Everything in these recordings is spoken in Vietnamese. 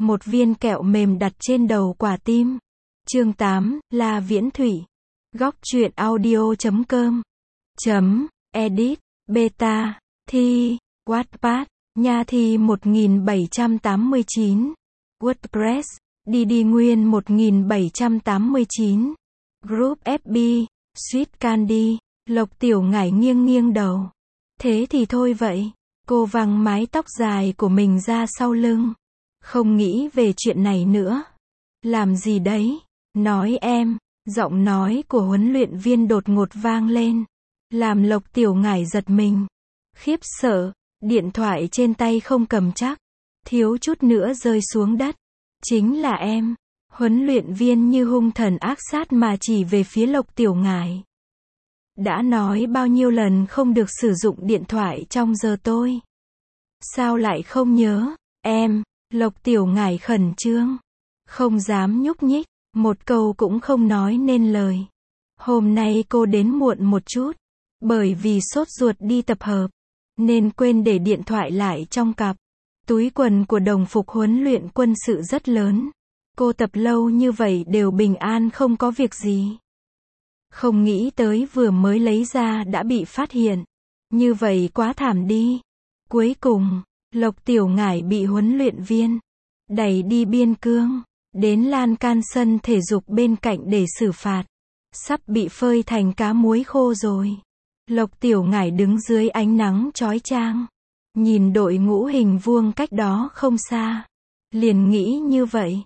một viên kẹo mềm đặt trên đầu quả tim. Chương 8, La Viễn Thủy. Góc truyện audio.com. Edit, Beta, Thi, Wattpad, Nha Thi 1789. WordPress, DD Nguyên 1789. Group FB, Sweet Candy, Lộc Tiểu Ngải nghiêng nghiêng đầu. Thế thì thôi vậy. Cô văng mái tóc dài của mình ra sau lưng. Không nghĩ về chuyện này nữa. Làm gì đấy? Nói em. Giọng nói của huấn luyện viên đột ngột vang lên. Làm Lộc Tiểu Ngải giật mình. Khiếp sợ. Điện thoại trên tay không cầm chắc. Thiếu chút nữa rơi xuống đất. Chính là em. Huấn luyện viên như hung thần ác sát mà chỉ về phía Lộc Tiểu Ngải. Đã nói bao nhiêu lần không được sử dụng điện thoại trong giờ tôi. Sao lại không nhớ? Em. Lộc Tiểu Ngải khẩn trương. Không dám nhúc nhích. Một câu cũng không nói nên lời. Hôm nay cô đến muộn một chút. Bởi vì sốt ruột đi tập hợp. Nên quên để điện thoại lại trong cặp. Túi quần của đồng phục huấn luyện quân sự rất lớn. Cô tập lâu như vậy đều bình an không có việc gì. Không nghĩ tới vừa mới lấy ra đã bị phát hiện. Như vậy quá thảm đi. Cuối cùng, Lộc Tiểu Ngải bị huấn luyện viên đẩy đi biên cương. Đến lan can sân thể dục bên cạnh để xử phạt. Sắp bị phơi thành cá muối khô rồi. Lộc Tiểu Ngải đứng dưới ánh nắng chói chang. Nhìn đội ngũ hình vuông cách đó không xa. Liền nghĩ như vậy.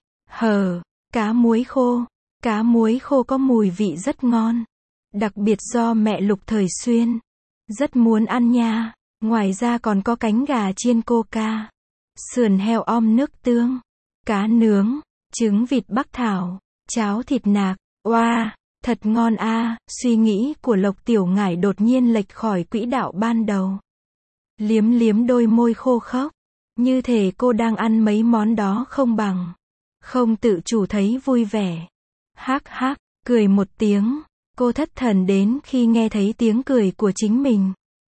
Cá muối khô. Cá muối khô có mùi vị rất ngon. Đặc biệt do mẹ Lục thời xuyên. Rất muốn ăn nha. Ngoài ra còn có cánh gà chiên coca. Sườn heo om nước tương. Cá nướng. Trứng vịt Bắc Thảo. Cháo thịt nạc. Oa, thật ngon a. Suy nghĩ của Lộc Tiểu Ngải đột nhiên lệch khỏi quỹ đạo ban đầu. Liếm liếm đôi môi khô khốc. Như thể cô đang ăn mấy món đó không bằng. Không tự chủ thấy vui vẻ. Hắc hắc, cười một tiếng. Cô thất thần đến khi nghe thấy tiếng cười của chính mình.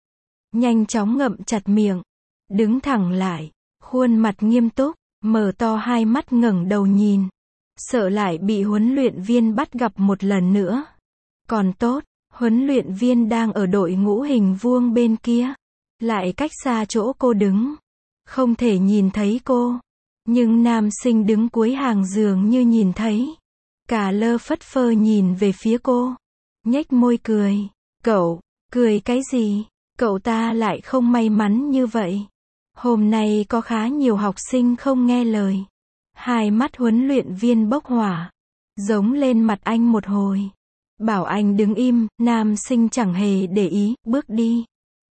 Nhanh chóng ngậm chặt miệng. Đứng thẳng lại. Khuôn mặt nghiêm túc. Mở to hai mắt ngẩng đầu nhìn. Sợ lại bị huấn luyện viên bắt gặp một lần nữa. Còn tốt, huấn luyện viên đang ở đội ngũ hình vuông bên kia. Lại cách xa chỗ cô đứng. Không thể nhìn thấy cô. Nhưng nam sinh đứng cuối hàng dường như nhìn thấy. Cả lơ phất phơ nhìn về phía cô. Nhếch môi cười. Cậu, cười cái gì? Cậu ta lại không may mắn như vậy. Hôm nay có khá nhiều học sinh không nghe lời. Hai mắt huấn luyện viên bốc hỏa. Giống lên mặt anh một hồi. Bảo anh đứng im, nam sinh chẳng hề để ý, bước đi.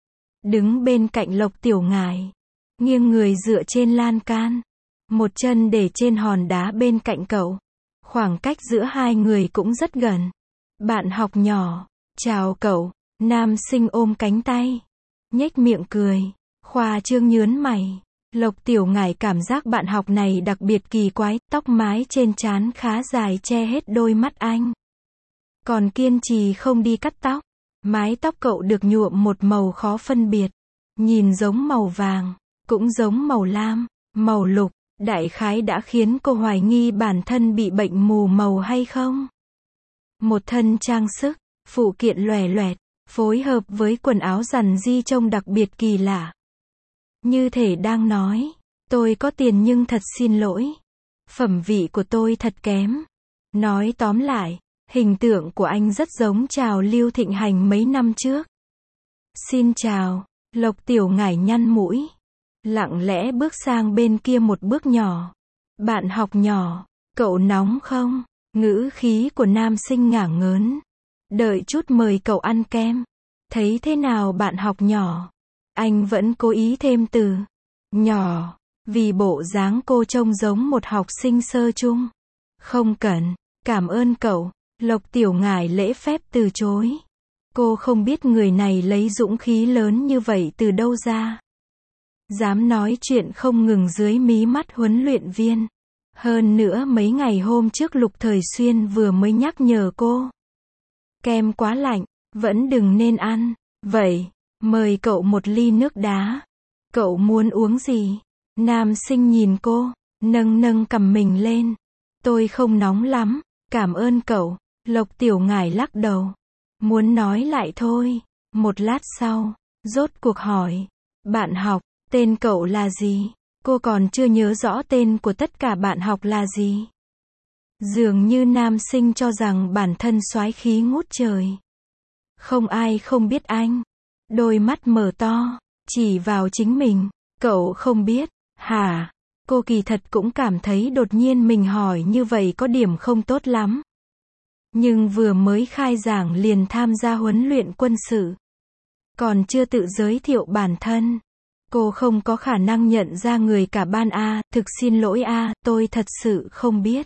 Đứng bên cạnh Lộc Tiểu Ngải. Nghiêng người dựa trên lan can. Một chân để trên hòn đá bên cạnh cậu. Khoảng cách giữa hai người cũng rất gần. Bạn học nhỏ. Chào cậu. Nam sinh ôm cánh tay. Nhếch miệng cười. Khoa trương nhướn mày. Lộc Tiểu Ngải cảm giác bạn học này đặc biệt kỳ quái. Tóc mái trên trán khá dài che hết đôi mắt anh. Còn kiên trì không đi cắt tóc. Mái tóc cậu được nhuộm một màu khó phân biệt. Nhìn giống màu vàng. Cũng giống màu lam. Màu lục. Đại khái đã khiến cô hoài nghi bản thân bị bệnh mù màu hay không. Một thân trang sức. Phụ kiện lòe loẹt. Phối hợp với quần áo rằn ri trông đặc biệt kỳ lạ. Như thể đang nói. Tôi có tiền nhưng thật xin lỗi. Phẩm vị của tôi thật kém. Nói tóm lại. Hình tượng của anh rất giống trào lưu thịnh hành mấy năm trước. Xin chào. Lộc Tiểu Ngải nhăn mũi. Lặng lẽ bước sang bên kia một bước nhỏ. Bạn học nhỏ. Cậu nóng không? Ngữ khí của nam sinh ngả ngớn. Đợi chút mời cậu ăn kem. Thấy thế nào bạn học nhỏ? Anh vẫn cố ý thêm từ nhỏ. Vì bộ dáng cô trông giống một học sinh sơ chung. Không cần. Cảm ơn cậu. Lộc Tiểu Ngải lễ phép từ chối. Cô không biết người này lấy dũng khí lớn như vậy từ đâu ra. Dám nói chuyện không ngừng dưới mí mắt huấn luyện viên. Hơn nữa mấy ngày hôm trước Lục Thời Xuyên vừa mới nhắc nhở cô. Kem quá lạnh, vẫn đừng nên ăn. Vậy, mời cậu một ly nước đá. Cậu muốn uống gì? Nam sinh nhìn cô. nâng nâng cầm mình lên. Tôi không nóng lắm, cảm ơn cậu. Lộc Tiểu Ngải lắc đầu. Muốn nói lại thôi. Một lát sau, rốt cuộc hỏi. Bạn học, tên cậu là gì? Cô còn chưa nhớ rõ tên của tất cả bạn học là gì. Dường như nam sinh cho rằng bản thân soái khí ngút trời. Không ai không biết anh. Đôi mắt mở to, chỉ vào chính mình. Cậu không biết, hả? Cô kỳ thật cũng cảm thấy đột nhiên mình hỏi như vậy có điểm không tốt lắm. Nhưng vừa mới khai giảng liền tham gia huấn luyện quân sự. Còn chưa tự giới thiệu bản thân. Cô không có khả năng nhận ra người cả ban a, thực xin lỗi a, tôi thật sự không biết.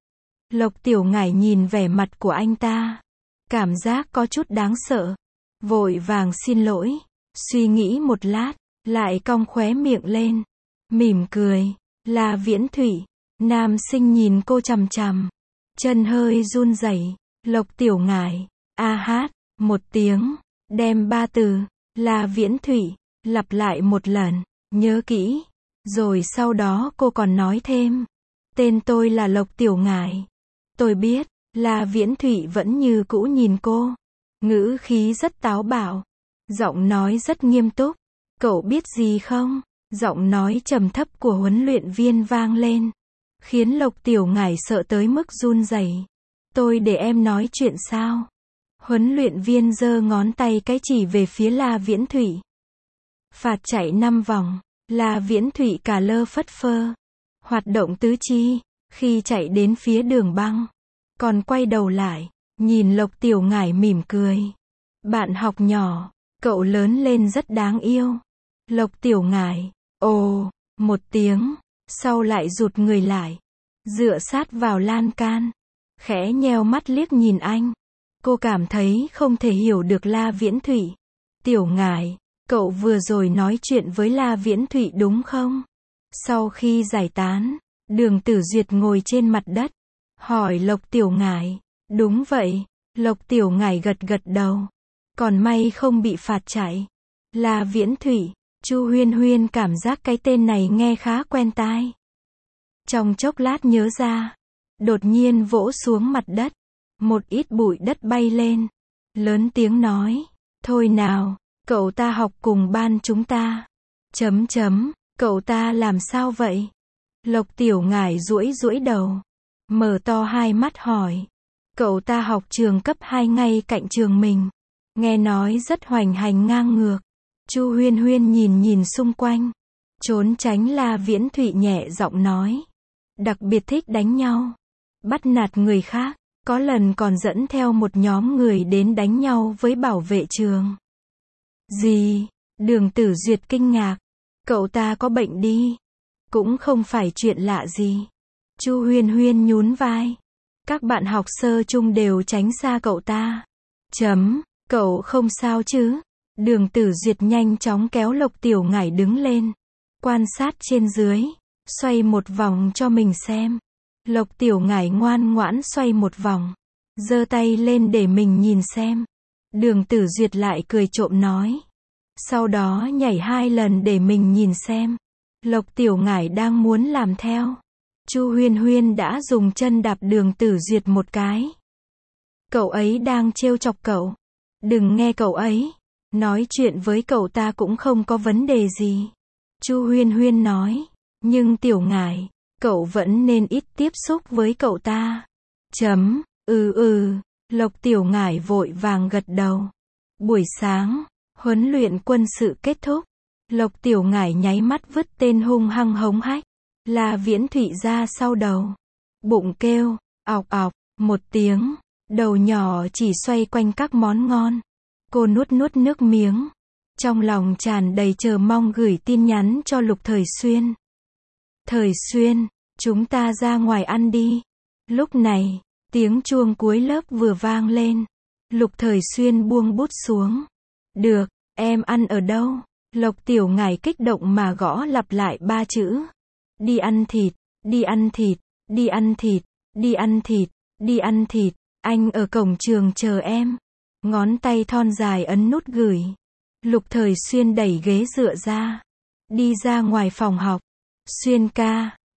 Lộc Tiểu Ngải nhìn vẻ mặt của anh ta. Cảm giác có chút đáng sợ. Vội vàng xin lỗi. Suy nghĩ một lát, lại cong khóe miệng lên. Mỉm cười. Là Viễn Thụy. Nam sinh nhìn cô chằm chằm. Chân hơi run rẩy. Lộc Tiểu Ngải. A hát. Một tiếng. Đem 3 từ. Là Viễn Thụy. Lặp lại một lần. Nhớ kỹ. Rồi sau đó cô còn nói thêm. Tên tôi là Lộc Tiểu Ngải. Tôi biết. Là Viễn Thụy vẫn như cũ nhìn cô. Ngữ khí rất táo bạo. Giọng nói rất nghiêm túc. Cậu biết gì không? Giọng nói trầm thấp của huấn luyện viên vang lên. Khiến Lộc Tiểu Ngải sợ tới mức run rẩy. Tôi để em nói chuyện sao? Huấn luyện viên giơ ngón tay cái chỉ về phía La Viễn Thụy. Phạt chạy 5 vòng. La Viễn Thụy cả lơ phất phơ. Hoạt động tứ chi. Khi chạy đến phía đường băng. Còn quay đầu lại. Nhìn Lộc Tiểu Ngải mỉm cười. Bạn học nhỏ. Cậu lớn lên rất đáng yêu. Lộc Tiểu Ngải. Ồ. Một tiếng. Sau lại rụt người lại. Dựa sát vào lan can. Khẽ nheo mắt liếc nhìn anh. Cô cảm thấy không thể hiểu được La Viễn Thụy. Tiểu Ngải. Cậu vừa rồi nói chuyện với La Viễn Thụy đúng không? Sau khi giải tán. Đường Tử Duyệt ngồi trên mặt đất. Hỏi Lộc Tiểu Ngải. Đúng vậy. Lộc Tiểu Ngải gật gật đầu. Còn may không bị phạt chạy. La Viễn Thụy. Chu Huyên Huyên cảm giác cái tên này nghe khá quen tai. Trong chốc lát nhớ ra. Đột nhiên vỗ xuống mặt đất. Một ít bụi đất bay lên. Lớn tiếng nói. Thôi nào, cậu ta học cùng ban chúng ta. Cậu ta làm sao vậy? Lộc Tiểu Ngải duỗi duỗi đầu. Mở to hai mắt hỏi. Cậu ta học trường cấp 2 ngay cạnh trường mình. Nghe nói rất hoành hành ngang ngược. Chu Huyên Huyên nhìn xung quanh. Trốn tránh La Viễn Thụy nhẹ giọng nói. Đặc biệt thích đánh nhau. Bắt nạt người khác. Có lần còn dẫn theo một nhóm người đến đánh nhau với bảo vệ trường. Gì? Đường Tử Duyệt kinh ngạc. Cậu ta có bệnh đi. Cũng không phải chuyện lạ gì. Chu Huyên Huyên nhún vai. Các bạn học sơ chung đều tránh xa cậu ta. Cậu không sao chứ? Đường Tử Duyệt nhanh chóng kéo Lộc Tiểu Ngải đứng lên. Quan sát trên dưới. Xoay một vòng cho mình xem. Lộc Tiểu Ngải ngoan ngoãn xoay một vòng. Giơ tay lên để mình nhìn xem. Đường Tử Duyệt lại cười trộm nói. Sau đó nhảy 2 lần để mình nhìn xem. Lộc Tiểu Ngải đang muốn làm theo. Chu Huyên Huyên đã dùng chân đạp Đường Tử Duyệt một cái. Cậu ấy đang trêu chọc cậu. Đừng nghe cậu ấy. Nói chuyện với cậu ta cũng không có vấn đề gì. Chu Huyên Huyên nói. Nhưng Tiểu Ngải, cậu vẫn nên ít tiếp xúc với cậu ta. Lộc Tiểu Ngải vội vàng gật đầu. Buổi sáng, huấn luyện quân sự kết thúc. Lộc Tiểu Ngải nháy mắt vứt tên hung hăng hống hách. La Viễn Thụy ra sau đầu. Bụng kêu, ọc ọc, một tiếng. Đầu nhỏ chỉ xoay quanh các món ngon. Cô nuốt nước miếng. Trong lòng tràn đầy chờ mong gửi tin nhắn cho Lục Thời Xuyên. Thời Xuyên, chúng ta ra ngoài ăn đi. Lúc này, tiếng chuông cuối lớp vừa vang lên. Lục Thời Xuyên buông bút xuống. Được, em ăn ở đâu? Lộc Tiểu Ngải kích động mà gõ lặp lại 3 chữ. Đi ăn thịt, đi ăn thịt, đi ăn thịt, đi ăn thịt, đi ăn thịt. Anh ở cổng trường chờ em. Ngón tay thon dài ấn nút gửi. Lục Thời Xuyên đẩy ghế dựa ra. Đi ra ngoài phòng học. Xuyên ca,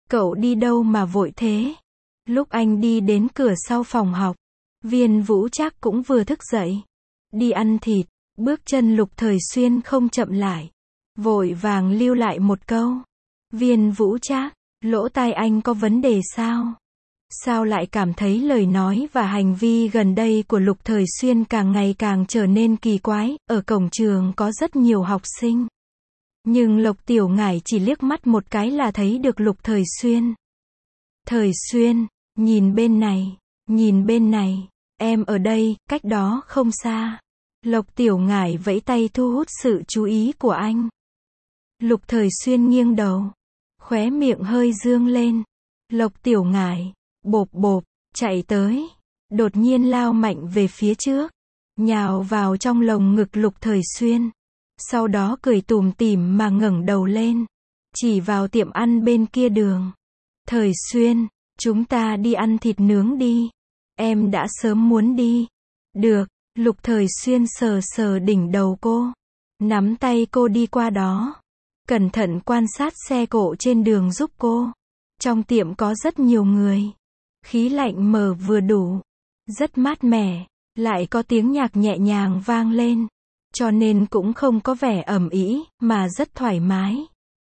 Cậu đi đâu mà vội thế? Lúc anh đi đến cửa sau phòng học, Viên Vũ Trác cũng vừa thức dậy. Đi ăn thịt. Bước chân Lục Thời Xuyên không chậm lại. Vội vàng lưu lại một câu. Viên Vũ Trác, lỗ tai anh có vấn đề sao? Sao lại cảm thấy lời nói và hành vi gần đây của Lục Thời Xuyên càng ngày càng trở nên kỳ quái? Ở cổng trường có rất nhiều học sinh. Nhưng Lộc Tiểu Ngải chỉ liếc mắt một cái là thấy được Lục Thời Xuyên. Thời Xuyên, nhìn bên này, nhìn bên này, em ở đây, cách đó không xa. Lộc Tiểu Ngải vẫy tay thu hút sự chú ý của anh. Lục Thời Xuyên nghiêng đầu, khóe miệng hơi dương lên. Lộc Tiểu Ngải, bộp bộp, chạy tới, đột nhiên lao mạnh về phía trước, nhào vào trong lồng ngực Lục Thời Xuyên. Sau đó cười tủm tỉm mà ngẩng đầu lên, chỉ vào tiệm ăn bên kia đường. Thời Xuyên, chúng ta đi ăn thịt nướng đi. Em đã sớm muốn đi. Được. Lục Thời Xuyên sờ sờ đỉnh đầu cô, nắm tay cô đi qua đó, cẩn thận quan sát xe cộ trên đường giúp cô. Trong tiệm có rất nhiều người, khí lạnh mở vừa đủ, rất mát mẻ, lại có tiếng nhạc nhẹ nhàng vang lên, cho nên cũng không có vẻ ầm ĩ, mà rất thoải mái.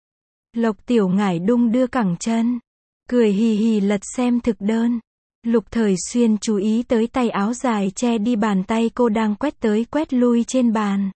Lộc Tiểu Ngải đung đưa cẳng chân, cười hì hì lật xem thực đơn. Lục Thời Xuyên chú ý tới tay áo dài che đi bàn tay cô đang quét tới quét lui trên bàn.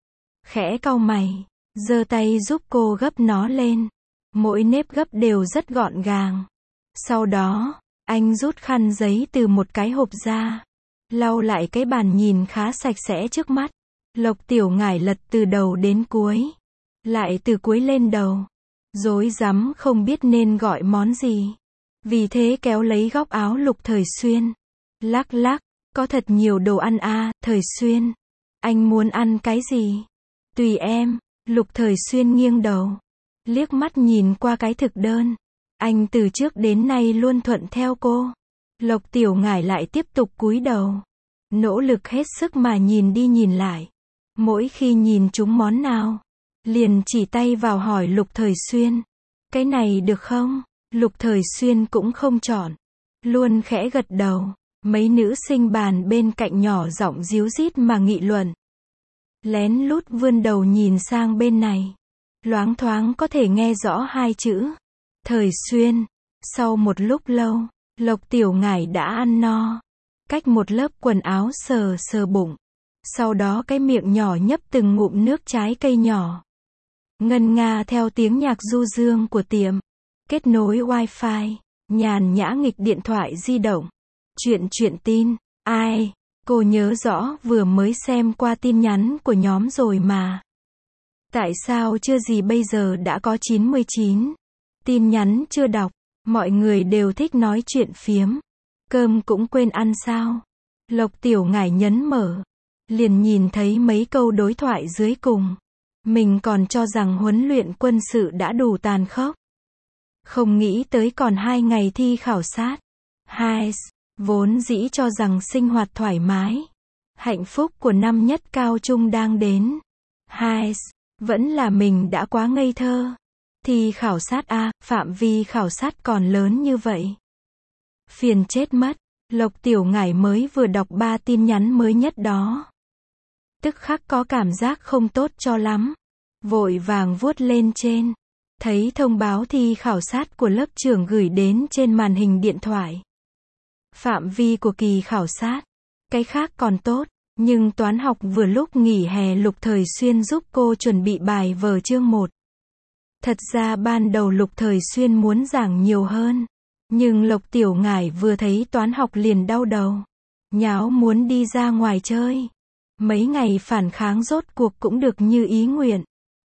Khẽ cau mày, giơ tay giúp cô gấp nó lên. Mỗi nếp gấp đều rất gọn gàng. Sau đó, anh rút khăn giấy từ một cái hộp ra, lau lại cái bàn nhìn khá sạch sẽ trước mắt. Lộc Tiểu Ngải lật từ đầu đến cuối, lại từ cuối lên đầu, rối rắm không biết nên gọi món gì. Vì thế kéo lấy góc áo Lục Thời Xuyên, lắc lắc, có thật nhiều đồ ăn à, Thời Xuyên. Anh muốn ăn cái gì? Tùy em. Lục Thời Xuyên nghiêng đầu, liếc mắt nhìn qua cái thực đơn. Anh từ trước đến nay luôn thuận theo cô. Lộc Tiểu Ngải lại tiếp tục cúi đầu, nỗ lực hết sức mà nhìn đi nhìn lại. Mỗi khi nhìn trúng món nào, liền chỉ tay vào hỏi Lục Thời Xuyên. Cái này được không? Lục Thời Xuyên cũng không chọn, luôn khẽ gật đầu. Mấy nữ sinh bàn bên cạnh nhỏ giọng díu dít mà nghị luận. Lén lút vươn đầu nhìn sang bên này, loáng thoáng có thể nghe rõ hai chữ Thời Xuyên. Sau một lúc lâu, Lộc Tiểu Ngải đã ăn no, cách một lớp quần áo sờ sờ bụng, sau đó cái miệng nhỏ nhấp từng ngụm nước trái cây nhỏ, ngân nga theo tiếng nhạc du dương của tiệm. Kết nối wifi, nhàn nhã nghịch điện thoại di động. Chuyện tin. Ai? Cô nhớ rõ vừa mới xem qua tin nhắn của nhóm rồi mà. Tại sao chưa gì bây giờ đã có 99 tin nhắn chưa đọc? Mọi người đều thích nói chuyện phiếm. Cơm cũng quên ăn sao? Lộc Tiểu Ngải nhấn mở, liền nhìn thấy mấy câu đối thoại dưới cùng. Mình còn cho rằng huấn luyện quân sự đã đủ tàn khốc. Không nghĩ tới còn 2 ngày thi khảo sát. Vốn dĩ cho rằng sinh hoạt thoải mái, hạnh phúc của năm nhất cao trung đang đến. Vẫn là mình đã quá ngây thơ. Thi khảo sát a, phạm vi khảo sát còn lớn như vậy. Phiền chết mất. Lộc Tiểu Ngải mới vừa đọc 3 tin nhắn mới nhất đó, tức khắc có cảm giác không tốt cho lắm. Vội vàng vuốt lên trên, thấy thông báo thi khảo sát của lớp trưởng gửi đến trên màn hình điện thoại. Phạm vi của kỳ khảo sát, cái khác còn tốt, nhưng toán học vừa lúc nghỉ hè Lục Thời Xuyên giúp cô chuẩn bị bài vở chương 1. Thật ra ban đầu Lục Thời Xuyên muốn giảng nhiều hơn, nhưng Lộc Tiểu Ngải vừa thấy toán học liền đau đầu, nháo muốn đi ra ngoài chơi. Mấy ngày phản kháng rốt cuộc cũng được như ý nguyện.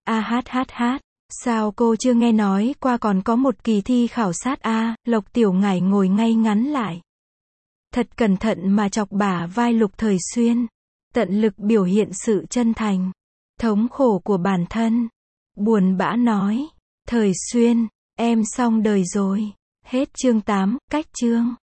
Sao cô chưa nghe nói qua còn có một kỳ thi khảo sát a? Lộc Tiểu Ngải ngồi ngay ngắn lại, thật cẩn thận mà chọc bả vai Lục Thời Xuyên, tận lực biểu hiện sự chân thành, thống khổ của bản thân. Buồn bã nói, Thời Xuyên, em xong đời rồi. Hết chương 8, cách chương.